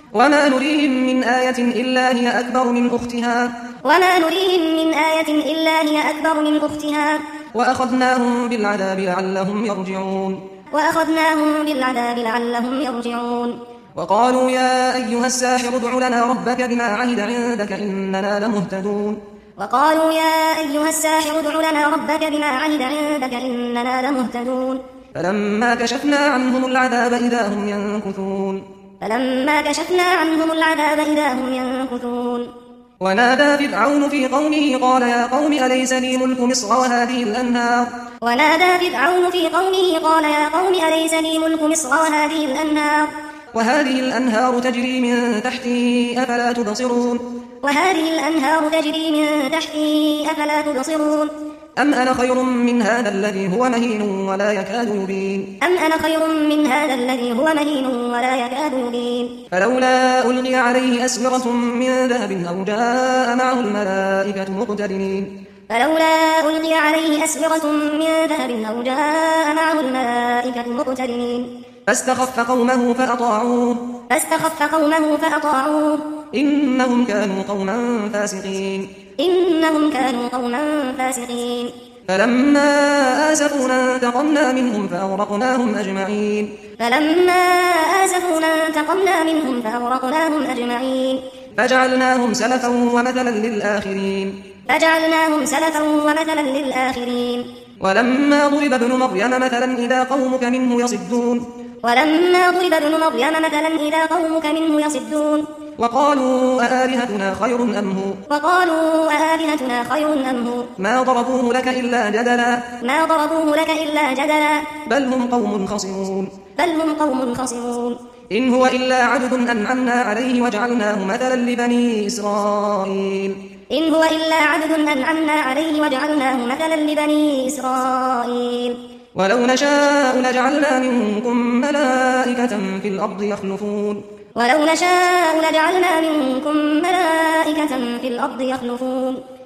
وما نريهم من آية إلا هي أكبر من أختها وما نريهم من آية إلا هي أكبر من أختها وأخذناهم بالعذاب لعلهم يرجعون وقالوا يا أيها الساحر ادع لنا ربك بما عهد عندك إننا لمهتدون فلما كشفنا عنهم العذاب إذا هم ينكثون ونادى فرعون في قومه قال يا قوم أليس لي ملك مصر وهذه الأنهار تجري من تحتي أفلا تبصرون أم أنا خير من هذا الذي هو مهين ولا يكاد يبين فلولا ألقي عليه أسورة من ذهب أو جاء معه الملائكة مقترنين فاستخف قومه فأطاعوه إنهم كانوا قوما فاسقين فلما آسفونا انتقمنا منهم فأغرقناهم أجمعين فجعلناهم سلفا ومثلا للآخرين ولما ضرب ابن مريم مثلا إذا قومك منه يصدون وقالوا أآلهتنا خير أم هو ما ضربوه لك إلا جدلا بل هم قوم خصمون إن هو إلا عبد أنعمنا عليه وجعلناه مثلا لبني إسرائيل ولو نشاء لجعلنا منكم ملائكة في الأرض يخلفون